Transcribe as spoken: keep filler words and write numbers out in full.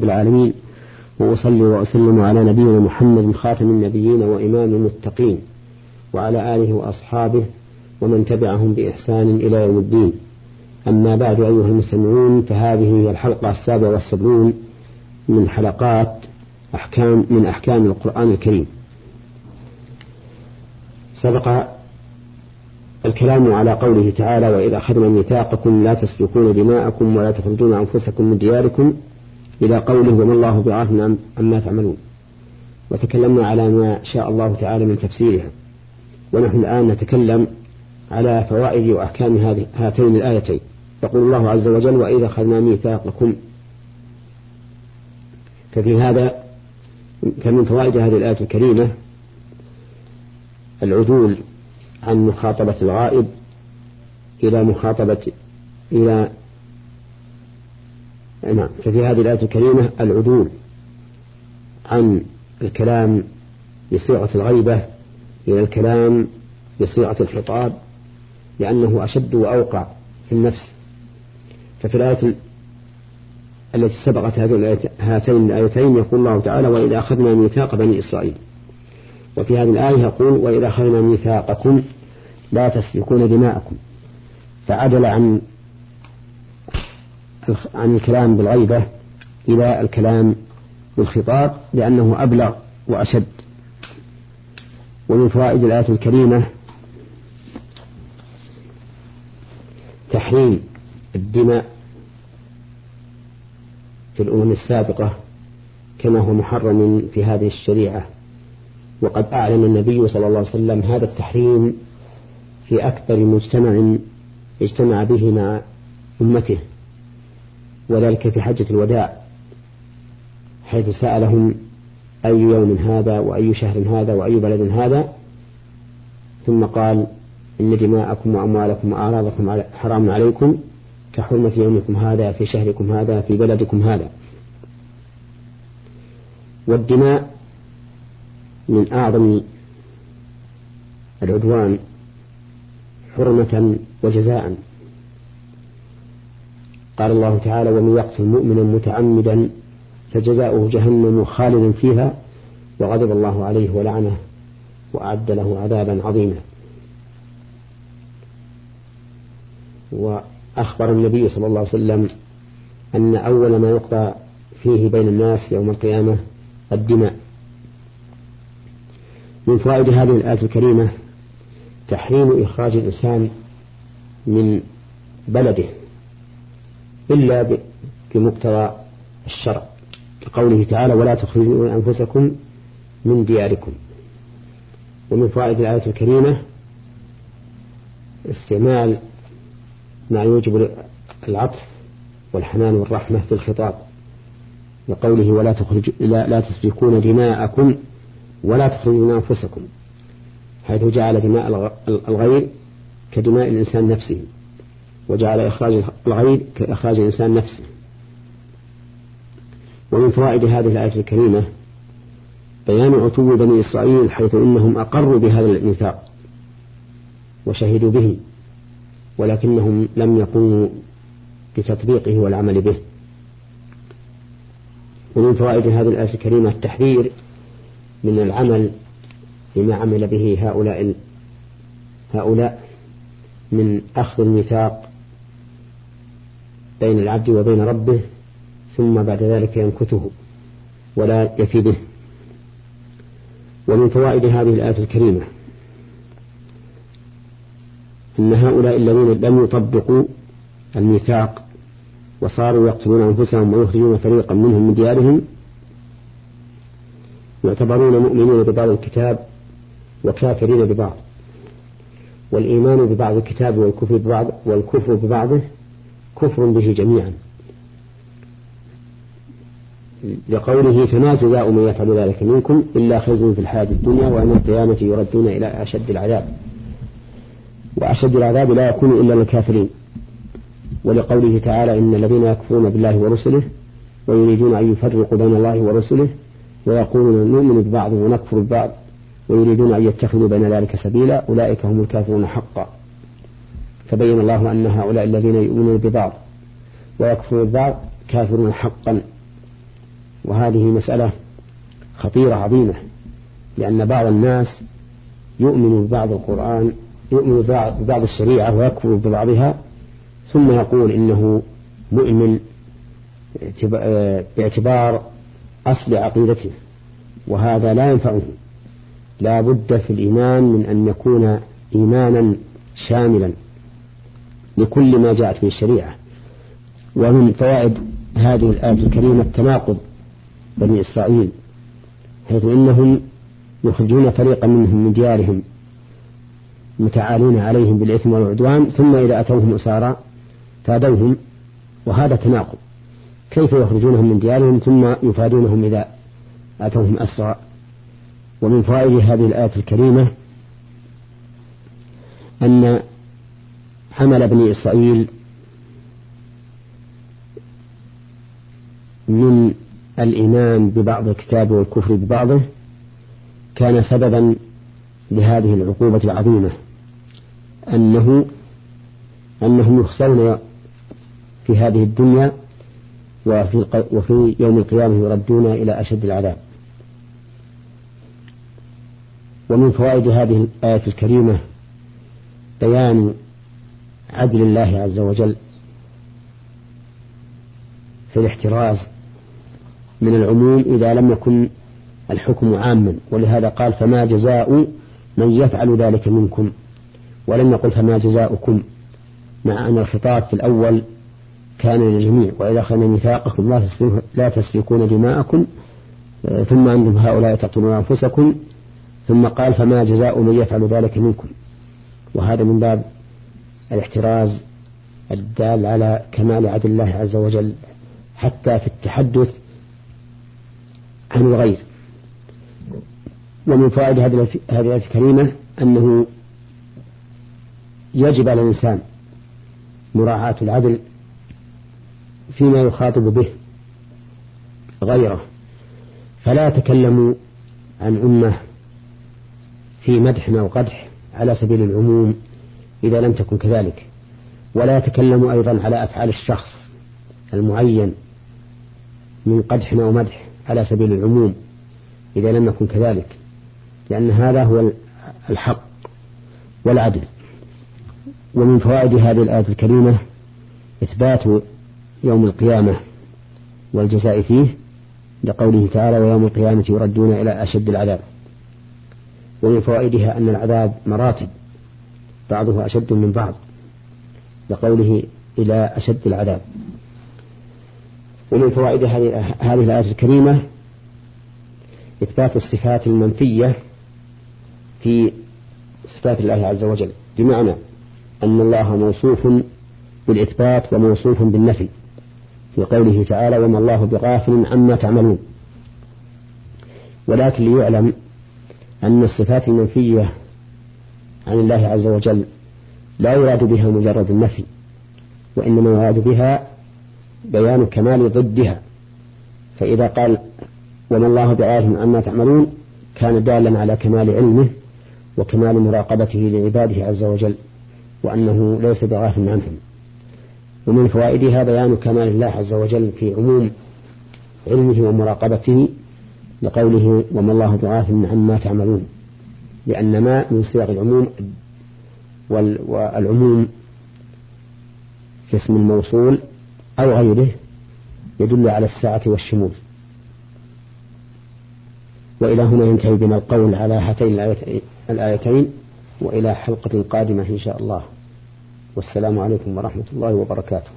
العالمين، وأصلي وأسلم على نبينا محمد خاتم النبيين وإمام المتقين، وعلى آله وأصحابه ومن تبعهم بإحسان إلى يوم الدين. أما بعد أيها المستمعون، فهذه هي الحلقة السابعة والسبعون من حلقات أحكام من أحكام القرآن الكريم. سبق الكلام على قوله تعالى: وإذ أخذنا ميثاقكم لا تسفكون دماءكم ولا تخرجون أنفسكم من دياركم، إلى قوله: وما الله بغافل عما تعملون. وتكلمنا على ما شاء الله تعالى من تفسيرها، ونحن الآن نتكلم على فوائد وأحكام هاتين الآيتين. يقول الله عز وجل: وإذ أخذنا ميثاقكم. ففي هذا فمن فوائد هذه الآية الكريمة العدول عن مخاطبة الغائب إلى مخاطبة إلى نعم ففي هذه الآية الكريمة العدول عن الكلام بصيغة الغيبة إلى الكلام بصيغة الخطاب، لأنه أشد وأوقع في النفس. ففي الآية التي سبقت هاتين الآيتين يقول الله تعالى: وإذا أخذنا ميثاق بني إسرائيل. وفي هذه الآية يقول: وإذا أخذنا ميثاقكم لا تسفكون دماءكم. فعدل عن عن الكلام بالغيبة إلى الكلام بالخطاب، لأنه أبلغ وأشد. ومن فوائد الآية الكريمة تحريم الدماء في الأمم السابقة كما هو محرم في هذه الشريعة. وقد أعلن النبي صلى الله عليه وسلم هذا التحريم في أكبر مجتمع اجتمع به مع أمته، وذلك في حجة الوداع، حيث سألهم: أي يوم هذا وأي شهر هذا وأي بلد هذا؟ ثم قال: إن دماءكم وأموالكم وأعراضكم حرام عليكم كحرمة يومكم هذا في شهركم هذا في بلدكم هذا. والدماء من أعظم العدوان حرمة وجزاء. قال الله تعالى: ومن يقتل مؤمنا متعمدا فجزاؤه جهنم خالدا فيها وغضب الله عليه ولعنه وأعد له عذابا عظيما. وأخبر النبي صلى الله عليه وسلم أن أول ما يقضى فيه بين الناس يوم القيامة الدماء. من فوائد هذه الآية الكريمة تحريم إخراج الإنسان من بلده إلا بمقتضى الشرع، كقوله تعالى: ولا تخرجوا أنفسكم من دياركم. ومن فوائد الآية الكريمة استعمال ما يوجب العطف والحنان والرحمة في الخطاب، لقوله: ولا تخرج لا, لا تسفكون دماءكم ولا تخرجون أنفسكم، حيث جعل دماء الغير كدماء الإنسان نفسه، وجعل إخراج الغير كإخراج الإنسان نفسه. ومن فوائد هذه الآية الكريمة بيان عتو بني إسرائيل، حيث إنهم أقروا بهذا الميثاق وشهدوا به، ولكنهم لم يقوموا بتطبيقه والعمل به. ومن فوائد هذه الآية الكريمة التحذير من العمل بما عمل به هؤلاء هؤلاء من أخذ الميثاق بين العبد وبين ربه ثم بعد ذلك ينكثه ولا يفي به. ومن فوائد هذه الآية الكريمة أن هؤلاء الذين لم يطبقوا الميثاق وصاروا يقتلون أنفسهم ويخرجون فريقا منهم من ديارهم يعتبرون مؤمنين ببعض الكتاب وكافرين ببعض، والإيمان ببعض الكتاب والكفر ببعض والكفر ببعضه كفر به جميعا، لقوله: فما جزاء من يفعل ذلك منكم إلا خزي في الحياة الدنيا وأن القيامة يردون إلى أشد العذاب، وأشد العذاب لا يكون إلا للكافرين. ولقوله تعالى: إن الذين يكفرون بالله ورسله ويريدون أن يفرقوا بين الله ورسله ويقولون نؤمن ببعض ونكفر ببعض ويريدون أن يتخذوا بين ذلك سبيلا أولئك هم الكافرون حقا. فبين الله أن هؤلاء الذين يؤمنون ببعض ويكفرون ببعض كافرون حقا، وهذه مسألة خطيرة عظيمة، لأن بعض الناس يؤمن ببعض القرآن يؤمن ببعض الشريعة ويكفر ببعضها، ثم يقول إنه مؤمن باعتبار أصل عقيدته، وهذا لا ينفعه. لا بد في الإيمان من أن يكون إيمانا شاملا لكل ما جاءت به الشريعة. ومن فوائد هذه الآية الكريمة تناقض بني إسرائيل، حيث إنهم يخرجون فريقا منهم من ديارهم متعالين عليهم بالإثم والعدوان، ثم إذا أتوهم أسارى فادوهم، وهذا تناقض. كيف يخرجونهم من ديارهم ثم يفادونهم إذا أتوهم أسرى؟ ومن فوائد هذه الآية الكريمة أن عمل بني إسرائيل من الإيمان ببعض الكتاب والكفر ببعضه كان سببا لهذه العقوبة العظيمة، أنه أنهم يخسرون في هذه الدنيا، وفي, وفي يوم القيامة يردون إلى أشد العذاب. ومن فوائد هذه الآية الكريمة بيان عدل الله عز وجل في الاحتراز من العموم إذا لم يكن الحكم عاما، ولهذا قال فما جزاء من يفعل ذلك منكم، ولم يقل فما جزاؤكم، مع أن الخطاب في الأول كان للجميع، وإذا أخذنا ميثاقكم لا تسفكون دماءكم ثم أنتم هؤلاء تقتلون أنفسكم، ثم قال فما جزاء من يفعل ذلك منكم، وهذا من باب الاحتراز الدال على كمال عدل الله عز وجل حتى في التحدث عن الغير. ومن فوائد هذه الآية الكريمة أنه يجب على الإنسان مراعاة العدل فيما يخاطب به غيره، فلا يتكلم عن أمة في مدح أو قدح على سبيل العموم إذا لم تكن كذلك، ولا يتكلم أيضا على أفعال الشخص المعين من قدح أو مدح على سبيل العموم إذا لم يكن كذلك، لأن هذا هو الحق والعدل. ومن فوائد هذه الآية الكريمة إثبات يوم القيامة والجزاء فيه، لقوله تعالى ويوم القيامة يردون إلى أشد العذاب. ومن فوائدها أن العذاب مراتب بعضه أشد من بعض، لقوله إلى أشد العذاب. ومن فوائد هذه الآية الكريمة إثبات الصفات المنفية في صفات الله عز وجل، بمعنى أن الله موصوف بالإثبات وموصوف بالنفي، في قوله تعالى وما الله بغافل عما تعملون. ولكن ليعلم أن الصفات المنفية عن الله عز وجل لا يراد بها مجرد النفي، وإنما يراد بها بيان كمال ضدها، فإذا قال وما الله بغافل عما تعملون كان دالا على كمال علمه وكمال مراقبته لعباده عز وجل، وأنه ليس بغافل عنهم. ومن فوائدها بيان كمال الله عز وجل في عموم علمه ومراقبته، لقوله وما الله بغافل عما تعملون، لأن ما من صيغ العموم، والعموم في اسم الموصول أو غيره يدل على السعة والشمول. وإلى هنا ينتهي بنا القول على هاتين الآيتين، وإلى حلقة قادمة إن شاء الله، والسلام عليكم ورحمة الله وبركاته.